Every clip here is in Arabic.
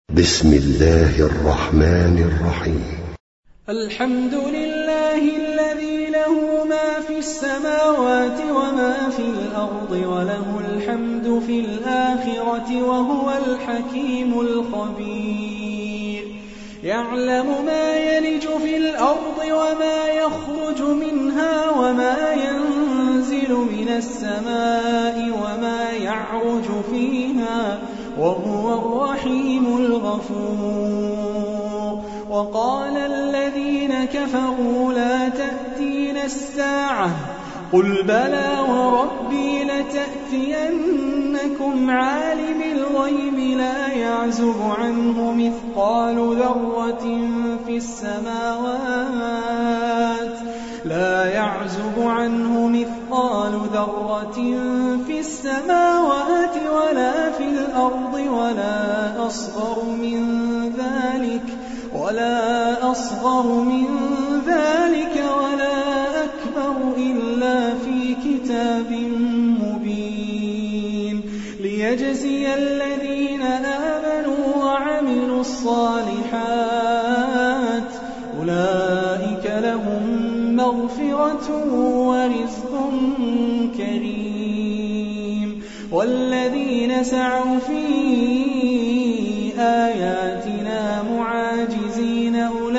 بسم الله الرحمن الرحيم. الحمد لله الذي له ما في السماوات وما في الأرض وله الحمد في الآخرة وهو الحكيم الخبير. يعلم ما يلج في الأرض وما يخرج منها وما ينزل من السماء وما يعرج فيها وهو الرحيم الغفور. وقال الذين كفروا لا تأتينا الساعة قل بلى وربي لتأتينكم عالم الغيب لا يعزب عنه مثقال ذرة في السماوات ولا في الأرض ولا أصغر من ذلك ولا أكبر إلا في كتاب مبين. ليجزي الذين آمنوا وعملوا الصالحات أولئك لهم مغفرة ورزق كريم. والذين سعوا في آياتنا معاجزين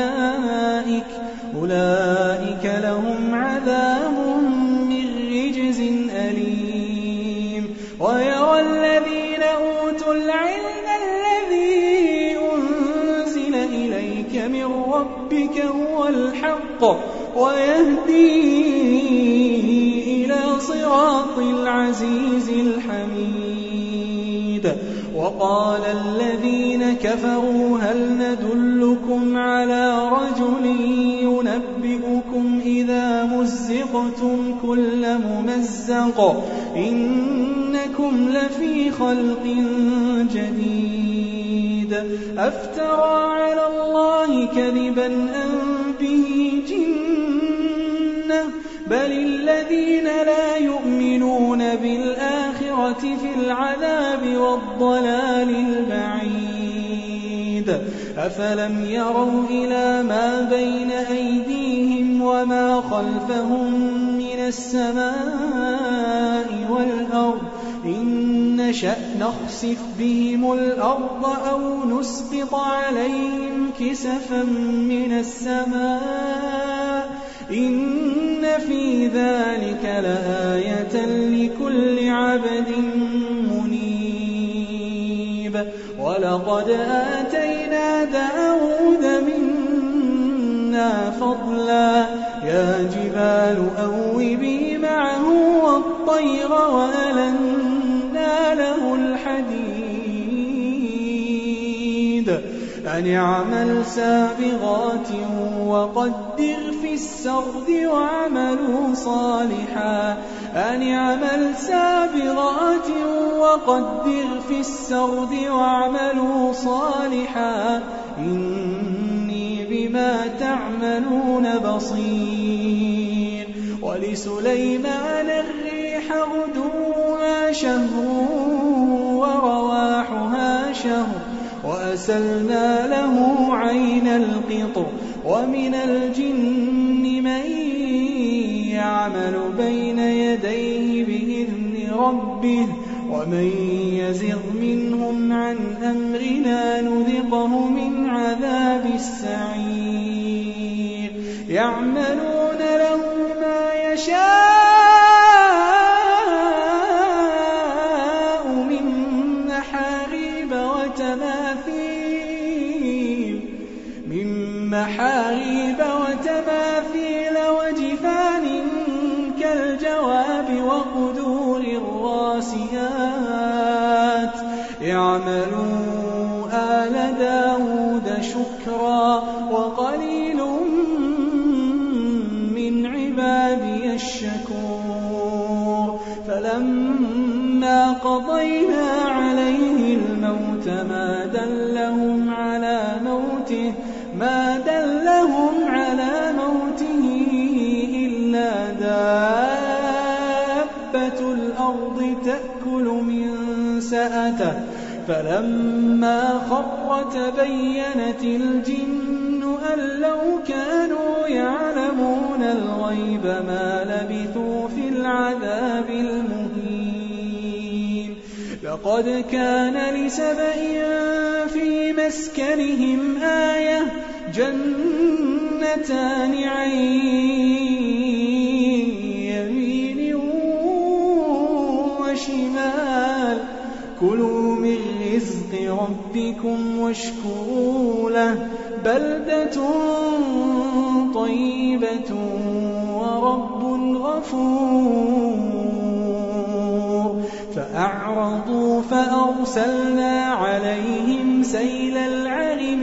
أولئك لهم عذاب من رجز أليم. ويرى الذين أوتوا العلم الذي أنزل إليك من ربك هو الحق ويهدي إلى صراط العزيز الحميد. وقال الذين كفروا هل ندلكم على رجل ينبئكم إذا مزقتم كل ممزق إنكم لفي خلق جديد. أفترى على الله كذبا أم به جنة بل الذين لا يؤمنون بالآخرة في العذاب والضلال البعيد. أفلم يروا إلى ما بين أيديهم وما خلفهم من السماء والأرض إن نشأ نخسف بهم الأرض أو نسقط عليهم كسفا من السماء إن في ذلك لآية لكل عبد منيب. ولقد آتينا داود منا فضلا يا جبال أوبي معه والطير وألنا له الحديد أن اعمل سابغات وقدر في السرد واعملوا صالحا إني بما تعملون بصير. ولسليمان الريح غدوها شهر ورواحها شهر وأسلنا له عين القطر. ومن الجن من يعمل بين يديه بإذن ربه ومن يزغ منهم عن أمرنا نذقه من عذاب السعير. يعملون له ما يشاء من محاريب وتماثيل وجفان كالجواب وقدور الراسيات. اعملوا آل داود شكرا وقليل من عبادي الشكور. فلما قضينا عليه الموت ما دلهم على موته إلا دابة الأرض تأكل من سأته فلما خر تبينت الجن أن لو كانوا يعلمون الغيب ما لبثوا في العذاب المهين لقد كان لسبإ في مسكنهم آية جنتان عن يمين وشمال كلوا من رزق ربكم واشكروا له بلدة طيبة ورب غفور فأعرضوا فأرسلنا عليهم سيل العرم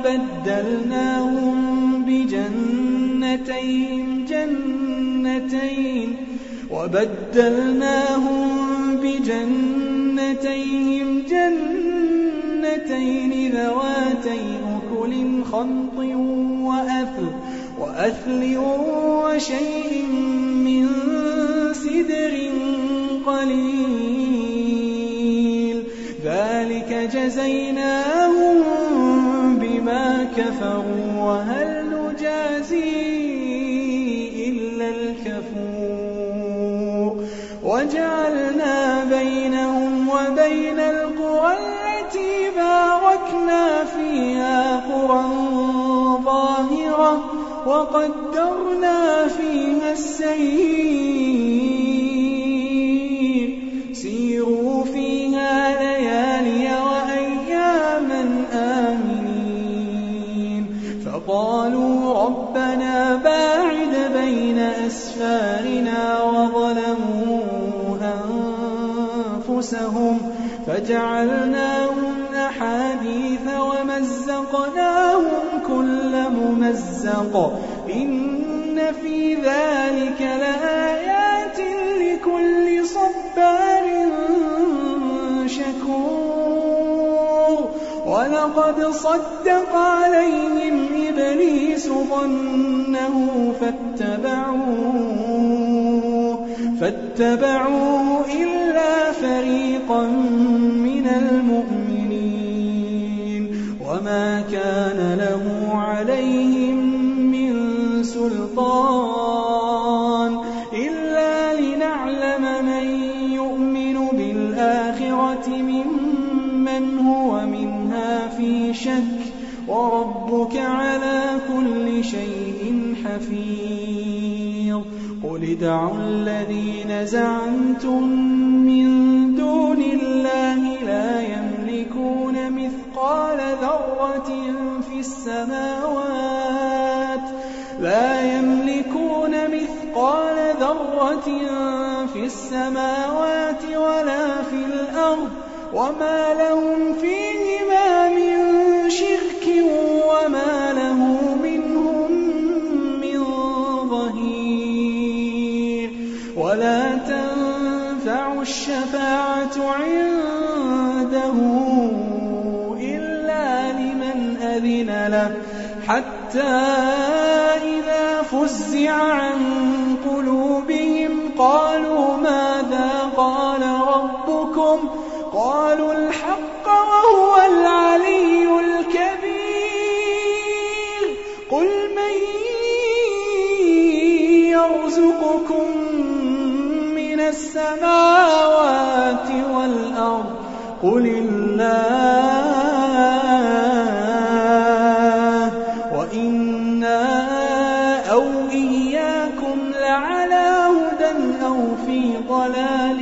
وبدلناهم بجنتين ذواتي أكل خمط وأثل وشيء من سدر قليل ذلك جزيناهم بما كفروا وهل نجازي إلا الكفور وجعلنا بينهم وبين القرى التي باركنا فيها قرى ظاهرة وقدرنا فيها السير سيروا فيها ليالي وأياما آمنين فقالوا ربنا باعد بين أسفارنا وظلموا أنفسهم فجعلناهم أحاديث ومزقناهم كل ممزق إن في ذلك لآيات لكل صبار شكور ولقد صدق عليهم إبليس ظنه فاتبعوه إلا فريقا من المؤمنين وما كان له عليهم من سلطان إلا لنعلم من يؤمن بالآخرة ممن هو منها في شك وربك على كل شيء حفيظ قل ادعوا الذين زعمتم من دون الله لا يملكون مثقال ذرة في السماوات ولا في الأرض وما لهم فيهما من شرك وما له منهم من ظهير ولا تنفع الشفاعة عنده إلا لمن أذن له حتى إذا فزع عن قلوبهم قالوا ماذا قال ربكم قالوا الحق وهو العلي الكبير قل من يرزقكم من السماوات والأرض قل الله وإنا أو إياكم لعلى هدى أو في ضلال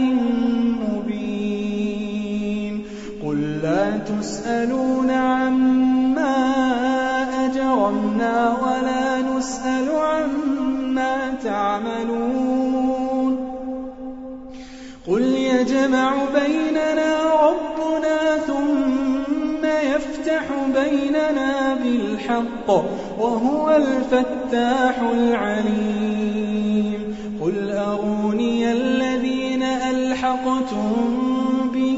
مبين قل لا تسألون عما أجرمنا ولا نسأل عما تعملون قل يجمع بيننا ربنا ثم يفتح بيننا بالحق وهو الفتاح العليم قل أروني الذين ألحقتم به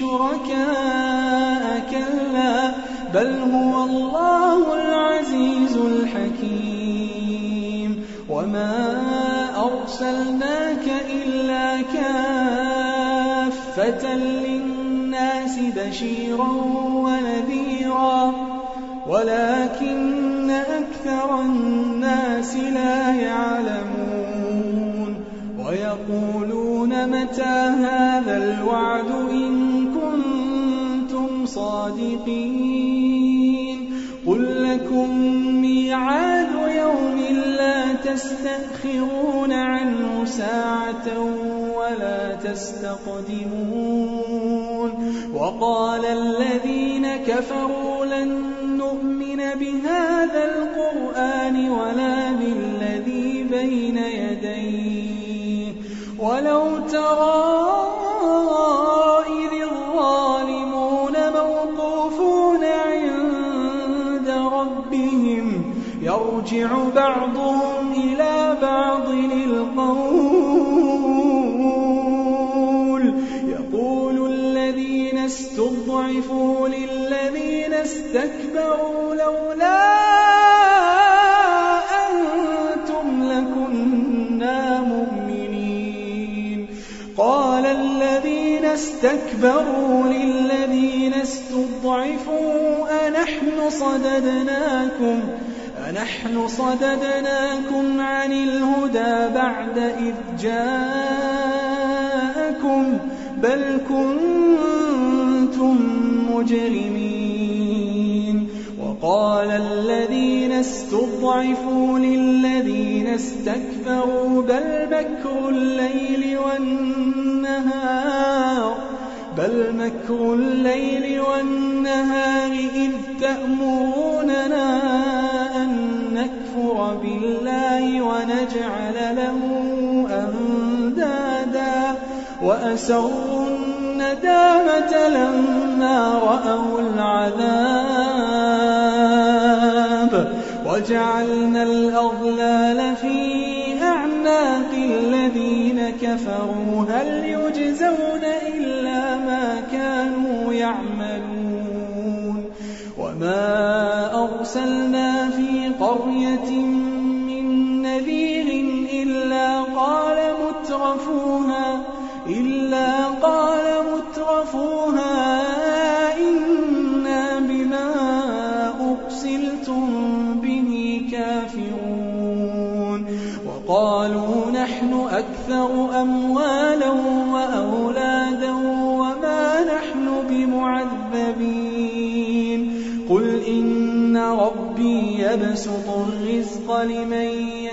شركاء كلا بل هو الله العزيز الحكيم وما أرسلناك إلا كافة للناس بشيرا ونذيرا ولكن أكثر الناس لا يعلمون ويقولون متى هذا الوعد إن كنتم صادقين قل لكم ميعاد يوم لا تستأخرون عنه ساعة ولا تستقدمون وقال الذين كفروا لن نؤمن بهذا القرآن ولا بالذي بين يديه ولو ترى إذ الظالمون موقوفون عند ربهم يرجع بعضهم إلى بعض القول يقول الذين استضعفوا للذين استكبروا لولا أنتم لكنا مؤمنين قال الذين استكبروا للذين استضعفوا أنحن صددناكم عن الهدى بعد إذ جاءكم بل كنتم مجرمين وقال الذين استضعفوا للذين استكبروا بل مكر الليل والنهار إذ تأمروننا أن نكفر بالله ونجعل له أندادا وأسروا الندامة لما رأوا العذاب وجعلنا الأغلال في أعناق الذين كفروا هل يجزون إلا ما كانوا يعملون وما أرسلنا في قرية من نذير إلا قال مترفوها إنا بما أرسلتم به كافرون وقالوا نحن أكثر أموالا وأولادا وما نحن بمعذبين قل إن ربي يبسط الرزق لمن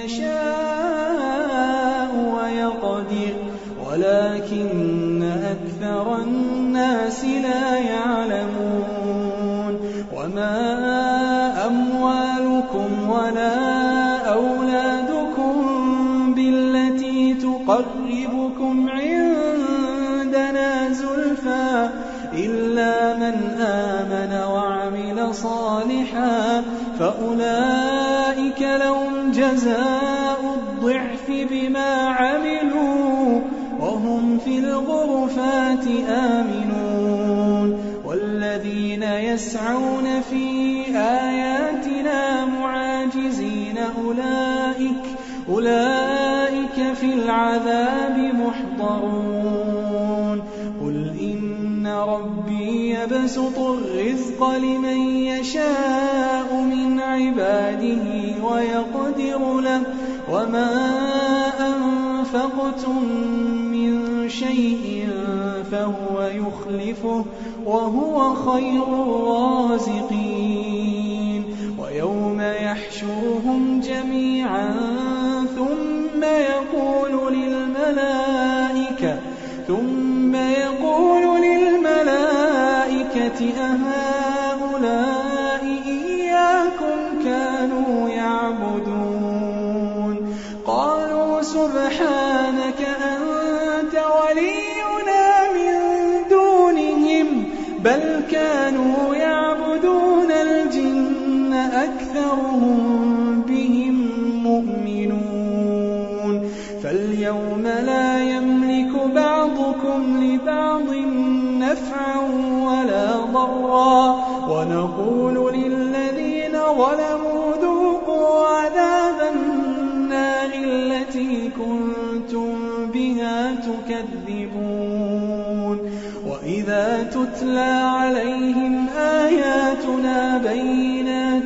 يشاء ويقدر ولكن أكثر الناس لا يعلمون وما أموالكم ولا أولادكم بالتي تقربكم عندنا زلفى إلا من آمن وعمل صالحا فأولئك لهم جزاء الضعف بما عملوا وهم في الغرفات آمنون والذين يسعون في آياتنا معاجزين أولئك في العذاب محضرون قل إن ربي يبسط الرزق لمن يشاء من عباده ويقدر له وما أنفقتم من شيء فهو يخلفه وهو خير الرازقين ويوم يحشرهم جميعا ثم يقول للملائكة أهؤلاء إياكم كانوا يعبدون قالوا سبحانك أنت ولينا من دونهم بل كانوا يعبدون الجن أكثرهم بهم مؤمنون فاليوم لا يملك بعضكم لبعض نفعا ولا ضرا ونقول للذين ظلموا ذوقوا عذاب النار التي كنتم بها تكذبون وإذا تتلى عليهم آياتنا بينات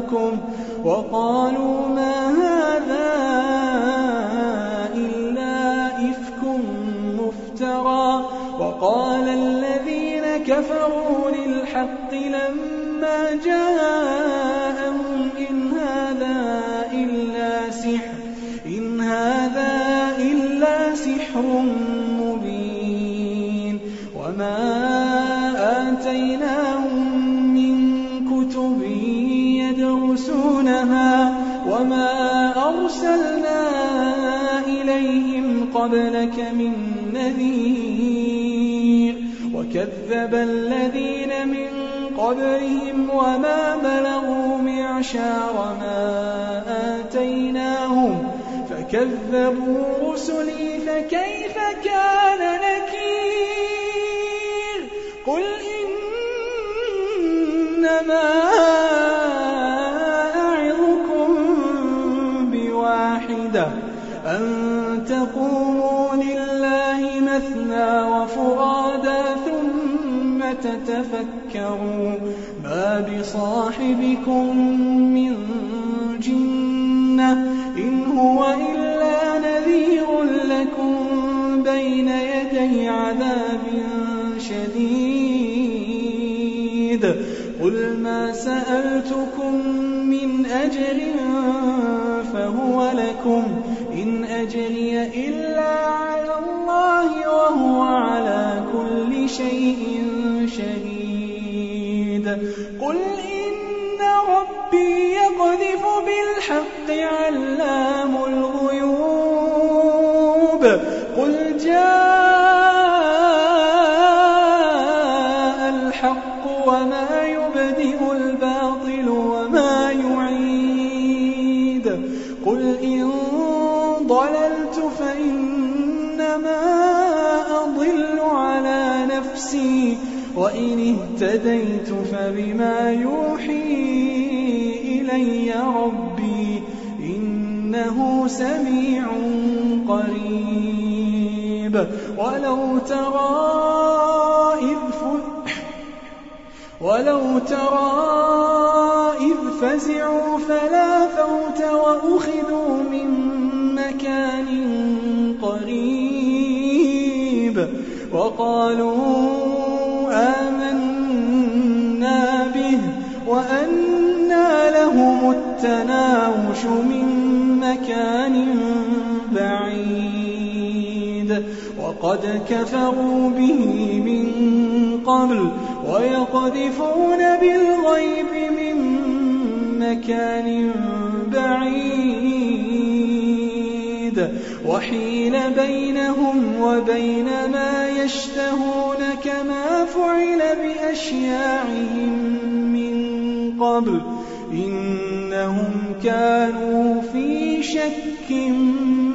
آباؤكم وقالوا ما هذا إلا إفك مفترى وقال الذين كفروا للحق لما جاءهم إن هذا إلا سحر مبين وما آتيناهم من كتب يدرسونها وما أرسلنا إليهم قبلك من نذير وكذب الذين من قبلهم وما بلغوا معشار ما آتيناهم فكذبوا رسلي فكيف كان نكير قل إنما أعظكم بواحدة أن تقوموا لله مثنى وفرادا ثم تتفكروا ما بصاحبكم من جنة إن هو إلا نذير لكم بين يدي عذاب شديد قل ما سألتكم من أجر فهو لكم إن أجري إلا على الله وهو على كل شيء شهيد قل إن ربي يقذف بالحق علام الغيوب قل جاء الحق وما يبدئ الباطل وما يعيد قل إن ضللت فإنما أضل على نفسي وإن اهتديت فبما يوحي إلي ربي إنه سميع قريب ولو ترى إذ فزعوا فلا فوت وأخذوا من مكان قريب وقالوا آمنا به وأنى لهم التناوش من مكان بعيد وقد كفروا به من قبل ويقذفون بالغيب من مكان بعيد وحيل بينهم وبين ما يشتهون كما فعل بأشياعهم من قبل إنهم كانوا في شك